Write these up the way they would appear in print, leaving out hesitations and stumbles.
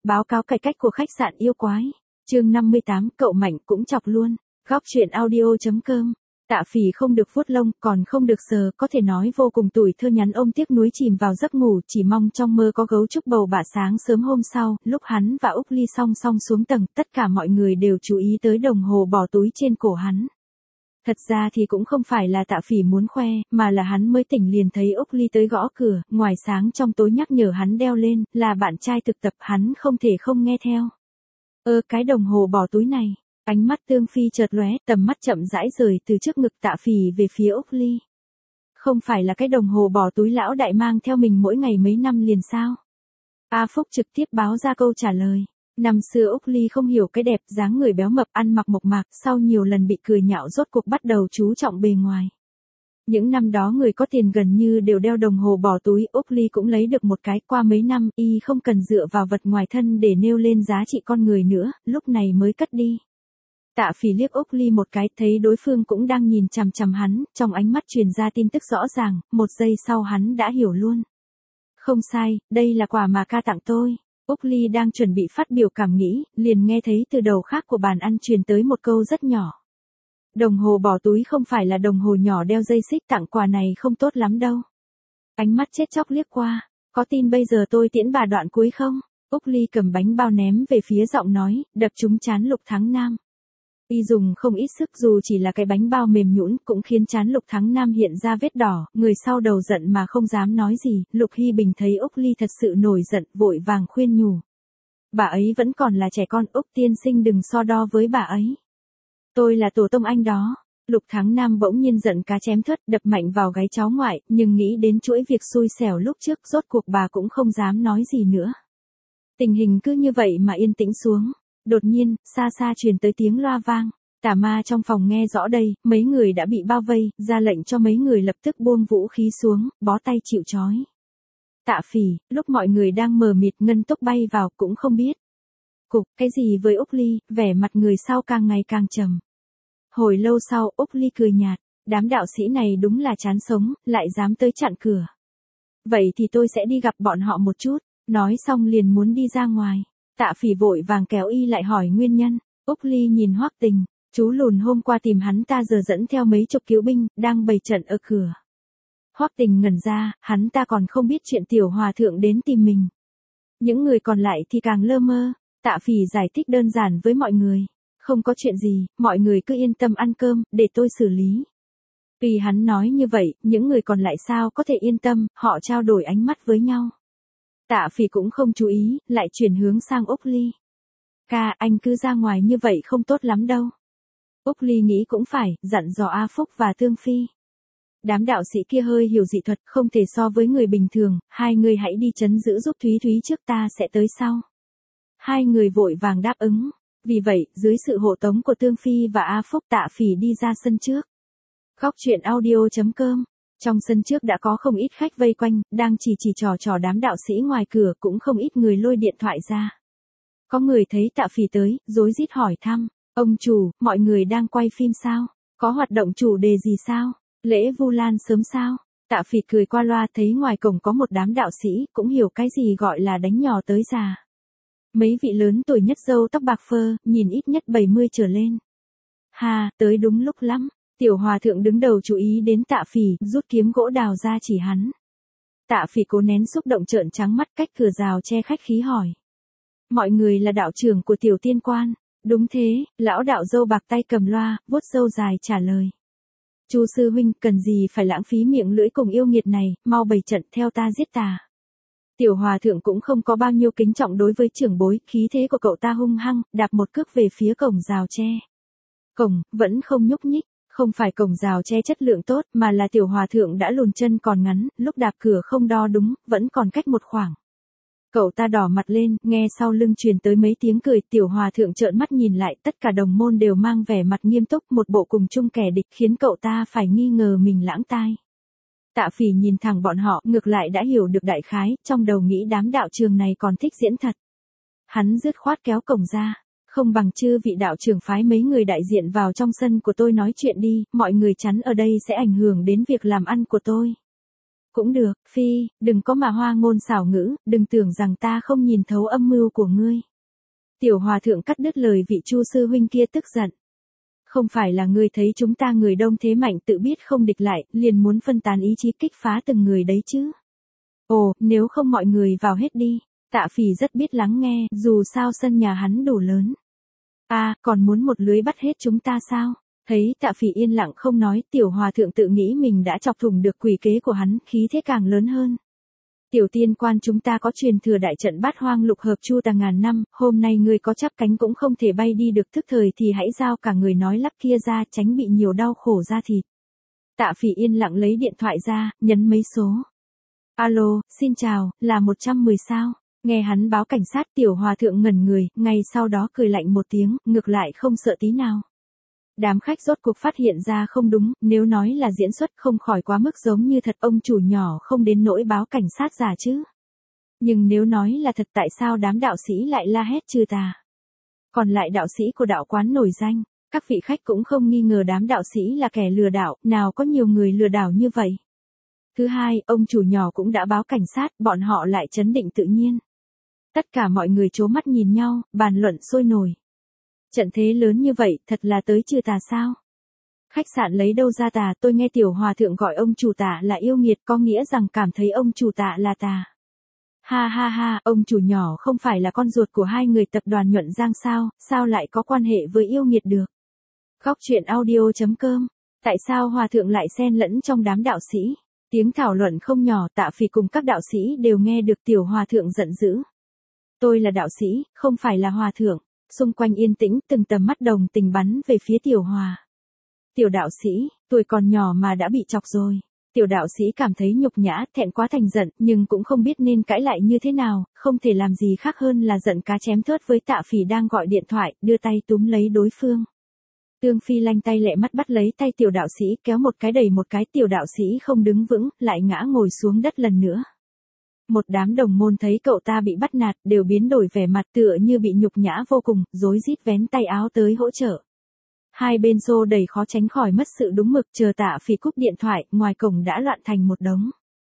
Báo cáo cải cách của khách sạn yêu quái. Chương 58, cậu mạnh cũng chọc luôn. Góc truyện audio.com. Tạ Phỉ không được vuốt lông, còn không được sờ, có thể nói vô cùng tủi thơ, nhắn ôm tiếc nuối chìm vào giấc ngủ, chỉ mong trong mơ có gấu trúc bầu bạ. Sáng sớm hôm sau, lúc hắn và Úc Ly song song xuống tầng, tất cả mọi người đều chú ý tới đồng hồ bỏ túi trên cổ hắn. Thật ra thì cũng không phải là Tạ Phỉ muốn khoe, mà là hắn mới tỉnh liền thấy Úc Ly tới gõ cửa, ngoài sáng trong tối nhắc nhở hắn đeo lên, là bạn trai thực tập, hắn không thể không nghe theo. Cái đồng hồ bỏ túi này. Ánh mắt Tương Phi chợt lóe, tầm mắt chậm rãi rời từ trước ngực Tạ Phỉ về phía Úc Ly. Không phải là cái đồng hồ bỏ túi lão đại mang theo mình mỗi ngày mấy năm liền sao? A Phúc trực tiếp báo ra câu trả lời. Năm xưa Úc Ly không hiểu cái đẹp, dáng người béo mập, ăn mặc mộc mạc, sau nhiều lần bị cười nhạo rốt cuộc bắt đầu chú trọng bề ngoài. Những năm đó người có tiền gần như đều đeo đồng hồ bỏ túi, Úc Ly cũng lấy được một cái, qua mấy năm y không cần dựa vào vật ngoài thân để nêu lên giá trị con người nữa, lúc này mới cất đi. Tạ Phỉ liếc Úc Ly một cái, thấy đối phương cũng đang nhìn chằm chằm hắn, trong ánh mắt truyền ra tin tức rõ ràng, một giây sau hắn đã hiểu luôn. Không sai, đây là quà mà ca tặng tôi. Úc Ly đang chuẩn bị phát biểu cảm nghĩ, liền nghe thấy từ đầu khác của bàn ăn truyền tới một câu rất nhỏ. Đồng hồ bỏ túi không phải là đồng hồ nhỏ đeo dây xích, tặng quà này không tốt lắm đâu. Ánh mắt chết chóc liếc qua, có tin bây giờ tôi tiễn bà đoạn cuối không? Úc Ly cầm bánh bao ném về phía giọng nói, đập trúng trán Lục Thắng Nam. Y dùng không ít sức, dù chỉ là cái bánh bao mềm nhũn cũng khiến trán Lục Thắng Nam hiện ra vết đỏ, người sau đầu giận mà không dám nói gì. Lục Hy Bình thấy Úc Ly thật sự nổi giận, vội vàng khuyên nhủ. Bà ấy vẫn còn là trẻ con, Úc tiên sinh đừng so đo với bà ấy. Tôi là tổ tông anh đó. Lục Thắng Nam bỗng nhiên giận cá chém thớt, đập mạnh vào gáy cháu ngoại, nhưng nghĩ đến chuỗi việc xui xẻo lúc trước, rốt cuộc bà cũng không dám nói gì nữa. Tình hình cứ như vậy mà yên tĩnh xuống. Đột nhiên, xa xa truyền tới tiếng loa vang. Tà Ma trong phòng nghe rõ đây, mấy người đã bị bao vây, ra lệnh cho mấy người lập tức buông vũ khí xuống, bó tay chịu trói. Tạ Phỉ, lúc mọi người đang mờ mịt, Ngân Túc bay vào, cũng không biết. Cục, cái gì với Úc Ly, vẻ mặt người sau càng ngày càng trầm. Hồi lâu sau, Úc Ly cười nhạt, đám đạo sĩ này đúng là chán sống, lại dám tới chặn cửa. Vậy thì tôi sẽ đi gặp bọn họ một chút, nói xong liền muốn đi ra ngoài. Tạ Phỉ vội vàng kéo y lại hỏi nguyên nhân. Úc Ly nhìn Hoắc Tình, chú lùn hôm qua tìm hắn ta giờ dẫn theo mấy chục cứu binh, đang bày trận ở cửa. Hoắc Tình ngẩn ra, hắn ta còn không biết chuyện tiểu hòa thượng đến tìm mình. Những người còn lại thì càng lơ mơ. Tạ Phỉ giải thích đơn giản với mọi người. Không có chuyện gì, mọi người cứ yên tâm ăn cơm, để tôi xử lý. Vì hắn nói như vậy, những người còn lại sao có thể yên tâm, họ trao đổi ánh mắt với nhau. Tạ Phỉ cũng không chú ý, lại chuyển hướng sang Úc Ly. Ca, anh cứ ra ngoài như vậy không tốt lắm đâu. Úc Ly nghĩ cũng phải, dặn dò A Phúc và Tương Phi. Đám đạo sĩ kia hơi hiểu dị thuật, không thể so với người bình thường, hai người hãy đi trấn giữ giúp Thúy Thúy trước, ta sẽ tới sau. Hai người vội vàng đáp ứng. Vì vậy, dưới sự hộ tống của Tương Phi và A Phúc, Tạ Phỉ đi ra sân trước. Góc truyện audio.com. Trong sân trước đã có không ít khách vây quanh, đang chỉ trò đám đạo sĩ ngoài cửa, cũng không ít người lôi điện thoại ra. Có người thấy Tạ Phỉ tới, rối rít hỏi thăm, ông chủ, mọi người đang quay phim sao? Có hoạt động chủ đề gì sao? Lễ Vu Lan sớm sao? Tạ Phỉ cười qua loa, thấy ngoài cổng có một đám đạo sĩ, cũng hiểu cái gì gọi là đánh nhỏ tới già. Mấy vị lớn tuổi nhất râu tóc bạc phơ, nhìn ít nhất 70 trở lên. Hà, tới đúng lúc lắm. Tiểu hòa thượng đứng đầu chú ý đến Tạ Phỉ, rút kiếm gỗ đào ra chỉ hắn. Tạ Phỉ cố nén xúc động trợn trắng mắt, cách cửa rào che khách khí hỏi. Mọi người là đạo trưởng của Tiểu Tiên Quan. Đúng thế, lão đạo râu bạc tay cầm loa, vuốt râu dài trả lời. Chu sư huynh, cần gì phải lãng phí miệng lưỡi cùng yêu nghiệt này, mau bày trận theo ta giết tà. Tiểu hòa thượng cũng không có bao nhiêu kính trọng đối với trưởng bối, khí thế của cậu ta hung hăng, đạp một cước về phía cổng rào tre. Cổng, vẫn không nhúc nhích. Không phải cổng rào che chất lượng tốt, mà là tiểu hòa thượng đã lùn chân còn ngắn, lúc đạp cửa không đo đúng, vẫn còn cách một khoảng. Cậu ta đỏ mặt lên, nghe sau lưng truyền tới mấy tiếng cười, tiểu hòa thượng trợn mắt nhìn lại, tất cả đồng môn đều mang vẻ mặt nghiêm túc, một bộ cùng chung kẻ địch, khiến cậu ta phải nghi ngờ mình lãng tai. Tạ Phỉ nhìn thẳng bọn họ, ngược lại đã hiểu được đại khái, trong đầu nghĩ đám đạo trường này còn thích diễn thật. Hắn dứt khoát kéo cổng ra. Không bằng chư vị đạo trưởng phái mấy người đại diện vào trong sân của tôi nói chuyện đi, mọi người chắn ở đây sẽ ảnh hưởng đến việc làm ăn của tôi. Cũng được, Phi, đừng có mà hoa ngôn xảo ngữ, đừng tưởng rằng ta không nhìn thấu âm mưu của ngươi. Tiểu hòa thượng cắt đứt lời vị Chu sư huynh kia tức giận. Không phải là ngươi thấy chúng ta người đông thế mạnh tự biết không địch lại, liền muốn phân tán ý chí kích phá từng người đấy chứ. Ồ, nếu không mọi người vào hết đi. Tạ Phỉ rất biết lắng nghe, dù sao sân nhà hắn đủ lớn. Còn muốn một lưới bắt hết chúng ta sao? Thấy Tạ Phỉ yên lặng không nói, tiểu hòa thượng tự nghĩ mình đã chọc thủng được quỷ kế của hắn, khí thế càng lớn hơn. Tiểu tiên quan chúng ta có truyền thừa đại trận Bát Hoang Lục Hợp Chu Tà ngàn năm, hôm nay ngươi có chắp cánh cũng không thể bay đi được, tức thời thì hãy giao cả người nói lắp kia ra, tránh bị nhiều đau khổ da thịt. Tạ Phỉ yên lặng lấy điện thoại ra, nhấn mấy số. Alo, xin chào, là 110 sao? Nghe hắn báo cảnh sát, tiểu hòa thượng ngẩn người, ngay sau đó cười lạnh một tiếng, ngược lại không sợ tí nào. Đám khách rốt cuộc phát hiện ra không đúng, nếu nói là diễn xuất không khỏi quá mức giống như thật, ông chủ nhỏ không đến nỗi báo cảnh sát giả chứ. Nhưng nếu nói là thật, tại sao đám đạo sĩ lại la hét trừ tà? Còn lại đạo sĩ của đạo quán nổi danh, các vị khách cũng không nghi ngờ đám đạo sĩ là kẻ lừa đảo, nào có nhiều người lừa đảo như vậy. Thứ hai, ông chủ nhỏ cũng đã báo cảnh sát, bọn họ lại trấn định tự nhiên. Tất cả mọi người trố mắt nhìn nhau, bàn luận sôi nổi. Trận thế lớn như vậy, thật là tới trừ tà sao? Khách sạn lấy đâu ra tà, tôi nghe tiểu hòa thượng gọi ông chủ tà là yêu nghiệt, có nghĩa rằng cảm thấy ông chủ tà là tà. Ha ha ha, ông chủ nhỏ không phải là con ruột của hai người tập đoàn Nhuận Giang sao lại có quan hệ với yêu nghiệt được? Góc truyện audio.com. Tại sao hòa thượng lại xen lẫn trong đám đạo sĩ? Tiếng thảo luận không nhỏ, Tạ Phỉ cùng các đạo sĩ đều nghe được, tiểu hòa thượng giận dữ. Tôi là đạo sĩ, không phải là hòa thượng. Xung quanh yên tĩnh, từng tầm mắt đồng tình bắn về phía tiểu hòa. Tiểu đạo sĩ, tuổi còn nhỏ mà đã bị chọc rồi. Tiểu đạo sĩ cảm thấy nhục nhã, thẹn quá thành giận, nhưng cũng không biết nên cãi lại như thế nào, không thể làm gì khác hơn là giận cá chém thớt với Tạ Phỉ đang gọi điện thoại, đưa tay túm lấy đối phương. Tương Phi lanh tay lẹ mắt bắt lấy tay tiểu đạo sĩ, kéo một cái đẩy một cái, tiểu đạo sĩ không đứng vững, lại ngã ngồi xuống đất lần nữa. Một đám đồng môn thấy cậu ta bị bắt nạt, đều biến đổi vẻ mặt tựa như bị nhục nhã vô cùng, rối rít vén tay áo tới hỗ trợ. Hai bên xô đẩy khó tránh khỏi mất sự đúng mực, chờ Tạ Phỉ cúp điện thoại, ngoài cổng đã loạn thành một đống.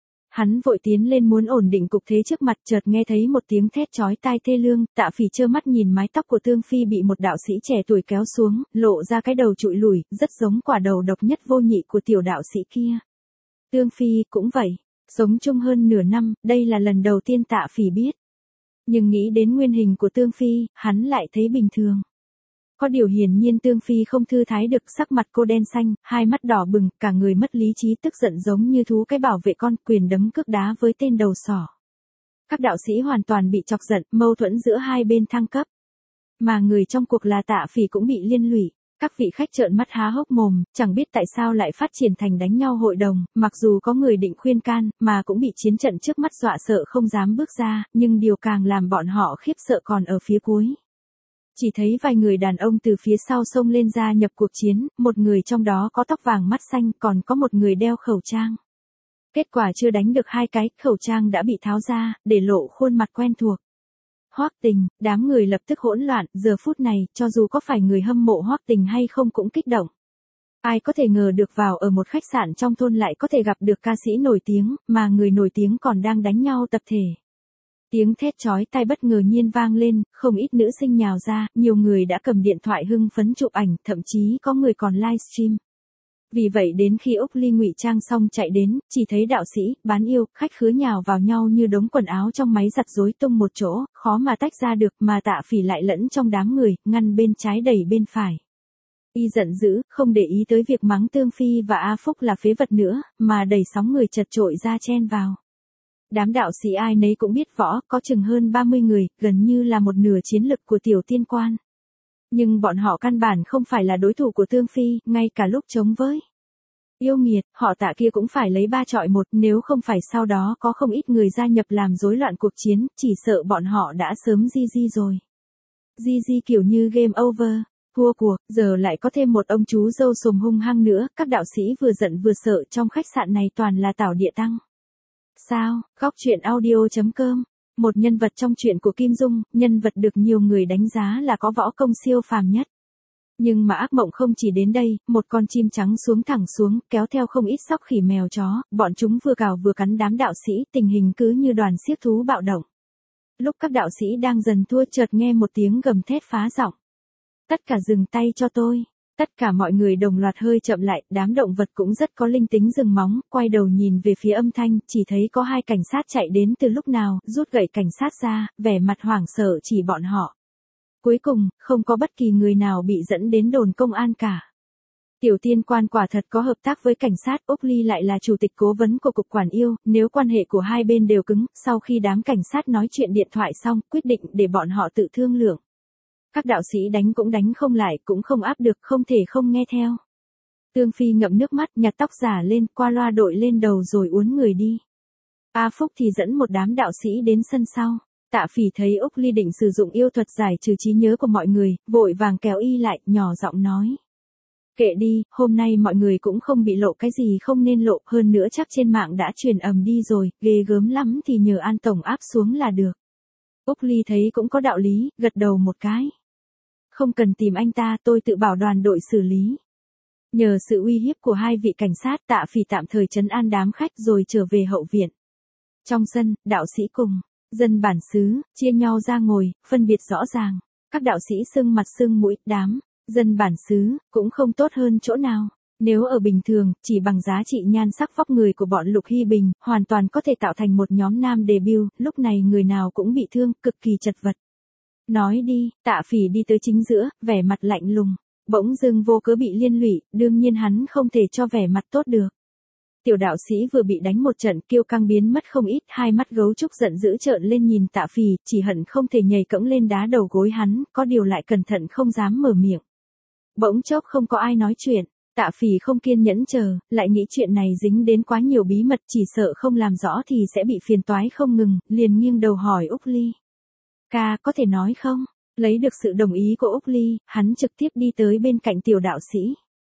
Hắn vội tiến lên muốn ổn định cục thế trước mặt, chợt nghe thấy một tiếng thét chói tai thê lương, Tạ Phỉ trơ mắt nhìn mái tóc của Tương Phi bị một đạo sĩ trẻ tuổi kéo xuống, lộ ra cái đầu trụi lủi, rất giống quả đầu độc nhất vô nhị của tiểu đạo sĩ kia. Tương Phi cũng vậy. Sống chung hơn nửa năm, đây là lần đầu tiên Tạ Phỉ biết. Nhưng nghĩ đến nguyên hình của Tương Phi, hắn lại thấy bình thường. Có điều hiển nhiên Tương Phi không thư thái được, sắc mặt cô đen xanh, hai mắt đỏ bừng, cả người mất lý trí, tức giận giống như thú cái bảo vệ con, quyền đấm cước đá với tên đầu sỏ. Các đạo sĩ hoàn toàn bị chọc giận, mâu thuẫn giữa hai bên thăng cấp. Mà người trong cuộc là Tạ Phỉ cũng bị liên lụy. Các vị khách trợn mắt há hốc mồm, chẳng biết tại sao lại phát triển thành đánh nhau hội đồng, mặc dù có người định khuyên can, mà cũng bị chiến trận trước mắt dọa sợ không dám bước ra, nhưng điều càng làm bọn họ khiếp sợ còn ở phía cuối. Chỉ thấy vài người đàn ông từ phía sau xông lên gia nhập cuộc chiến, một người trong đó có tóc vàng mắt xanh, còn có một người đeo khẩu trang. Kết quả chưa đánh được hai cái, khẩu trang đã bị tháo ra, để lộ khuôn mặt quen thuộc. Hoắc Tình, đám người lập tức hỗn loạn, giờ phút này, cho dù có phải người hâm mộ Hoắc Tình hay không cũng kích động. Ai có thể ngờ được vào ở một khách sạn trong thôn lại có thể gặp được ca sĩ nổi tiếng, mà người nổi tiếng còn đang đánh nhau tập thể. Tiếng thét chói tai bất ngờ nhiên vang lên, không ít nữ sinh nhào ra, nhiều người đã cầm điện thoại hưng phấn chụp ảnh, thậm chí có người còn livestream. Vì vậy đến khi Úc Ly ngụy trang xong chạy đến, chỉ thấy đạo sĩ, bán yêu, khách khứa nhào vào nhau như đống quần áo trong máy giặt rối tung một chỗ, khó mà tách ra được, mà Tạ Phỉ lại lẫn trong đám người, ngăn bên trái đẩy bên phải. Y giận dữ, không để ý tới việc mắng Tương Phi và A Phúc là phế vật nữa, mà đẩy sóng người chật chội ra chen vào. Đám đạo sĩ ai nấy cũng biết võ, có chừng hơn 30 người, gần như là một nửa chiến lực của tiểu tiên quan. Nhưng bọn họ căn bản không phải là đối thủ của Tương Phi, ngay cả lúc chống với yêu nghiệt, họ Tạ kia cũng phải lấy 3 chọi 1, nếu không phải sau đó có không ít người gia nhập làm rối loạn cuộc chiến, chỉ sợ bọn họ đã sớm GG rồi. GG kiểu như game over, thua cuộc, giờ lại có thêm một ông chú dâu sồm hung hăng nữa, các đạo sĩ vừa giận vừa sợ, trong khách sạn này toàn là tảo địa tăng. Sao, góc truyện audio.com. Một nhân vật trong truyện của Kim Dung, nhân vật được nhiều người đánh giá là có võ công siêu phàm nhất. Nhưng mà ác mộng không chỉ đến đây, một con chim trắng xuống thẳng xuống, kéo theo không ít sóc khỉ mèo chó, bọn chúng vừa cào vừa cắn đám đạo sĩ, tình hình cứ như đoàn xiếc thú bạo động. Lúc các đạo sĩ đang dần thua chợt nghe một tiếng gầm thét phá giọng. Tất cả dừng tay cho tôi. Tất cả mọi người đồng loạt hơi chậm lại, đám động vật cũng rất có linh tính dừng móng, quay đầu nhìn về phía âm thanh, chỉ thấy có 2 cảnh sát chạy đến từ lúc nào, rút gậy cảnh sát ra, vẻ mặt hoảng sợ chỉ bọn họ. Cuối cùng, không có bất kỳ người nào bị dẫn đến đồn công an cả. Tiểu tiên quan quả thật có hợp tác với cảnh sát, Úc Ly lại là chủ tịch cố vấn của cục quản yêu, nếu quan hệ của hai bên đều cứng, sau khi đám cảnh sát nói chuyện điện thoại xong, quyết định để bọn họ tự thương lượng. Các đạo sĩ đánh cũng đánh không lại, cũng không áp được, không thể không nghe theo. Tương Phi ngậm nước mắt, nhặt tóc giả lên, qua loa đội lên đầu rồi uốn người đi. A Phúc thì dẫn một đám đạo sĩ đến sân sau. Tạ Phỉ thấy Úc Ly định sử dụng yêu thuật giải trừ trí nhớ của mọi người, vội vàng kéo y lại, nhỏ giọng nói. Kệ đi, hôm nay mọi người cũng không bị lộ cái gì không nên lộ, hơn nữa chắc trên mạng đã truyền ầm đi rồi, ghê gớm lắm thì nhờ An Tổng áp xuống là được. Úc Ly thấy cũng có đạo lý, gật đầu một cái. Không cần tìm anh ta, tôi tự bảo đoàn đội xử lý. Nhờ sự uy hiếp của 2 vị cảnh sát, Tạ Phỉ tạm thời trấn an đám khách rồi trở về hậu viện. Trong sân, đạo sĩ cùng dân bản xứ chia nhau ra ngồi, phân biệt rõ ràng. Các đạo sĩ sưng mặt sưng mũi, đám dân bản xứ cũng không tốt hơn chỗ nào. Nếu ở bình thường, chỉ bằng giá trị nhan sắc vóc người của bọn Lục Hy Bình, hoàn toàn có thể tạo thành một nhóm nam debut, lúc này người nào cũng bị thương, cực kỳ chật vật. Nói đi, Tạ Phỉ đi tới chính giữa, vẻ mặt lạnh lùng. Bỗng dưng vô cớ bị liên lụy, đương nhiên hắn không thể cho vẻ mặt tốt được. Tiểu đạo sĩ vừa bị đánh một trận, kiêu căng biến mất không ít, 2 mắt gấu trúc giận dữ trợn lên nhìn Tạ Phỉ, chỉ hận không thể nhảy cẫng lên đá đầu gối hắn, có điều lại cẩn thận không dám mở miệng. Bỗng chốc không có ai nói chuyện, Tạ Phỉ không kiên nhẫn chờ, lại nghĩ chuyện này dính đến quá nhiều bí mật, chỉ sợ không làm rõ thì sẽ bị phiền toái không ngừng, liền nghiêng đầu hỏi Úc Ly. Ca, có thể nói không? Lấy được sự đồng ý của Úc Ly, hắn trực tiếp đi tới bên cạnh tiểu đạo sĩ.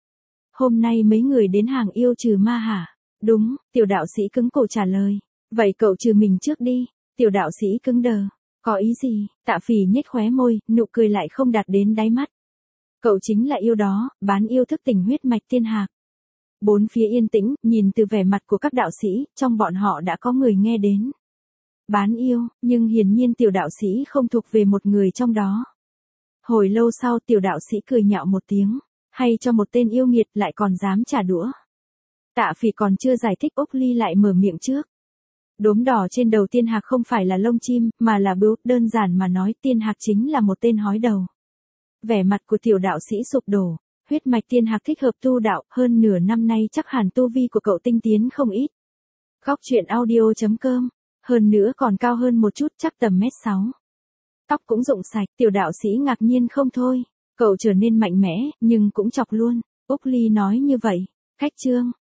Hôm nay mấy người đến hàng yêu trừ ma hả? Đúng, tiểu đạo sĩ cứng cổ trả lời. Vậy cậu trừ mình trước đi. Tiểu đạo sĩ cứng đờ. Có ý gì? Tạ Phỉ nhếch khóe môi, nụ cười lại không đạt đến đáy mắt. Cậu chính là yêu đó, bán yêu thức tỉnh huyết mạch tiên hạc. Bốn phía yên tĩnh, nhìn từ vẻ mặt của các đạo sĩ, trong bọn họ đã có người nghe đến. Bán yêu, nhưng hiển nhiên tiểu đạo sĩ không thuộc về một người trong đó. Hồi lâu sau tiểu đạo sĩ cười nhạo một tiếng, hay cho một tên yêu nghiệt lại còn dám trả đũa. Tạ Phỉ còn chưa giải thích, Úc Ly lại mở miệng trước. Đốm đỏ trên đầu tiên hạc không phải là lông chim, mà là bướu, đơn giản mà nói tiên hạc chính là một tên hói đầu. Vẻ mặt của tiểu đạo sĩ sụp đổ, huyết mạch tiên hạc thích hợp tu đạo, hơn nửa năm nay chắc hẳn tu vi của cậu tinh tiến không ít. Góc truyện audio.com, hơn nữa còn cao hơn một chút, chắc tầm 1m6. Tóc cũng rụng sạch, tiểu đạo sĩ ngạc nhiên không thôi, cậu trở nên mạnh mẽ, nhưng cũng chọc luôn. Úc Ly nói như vậy, cách chương.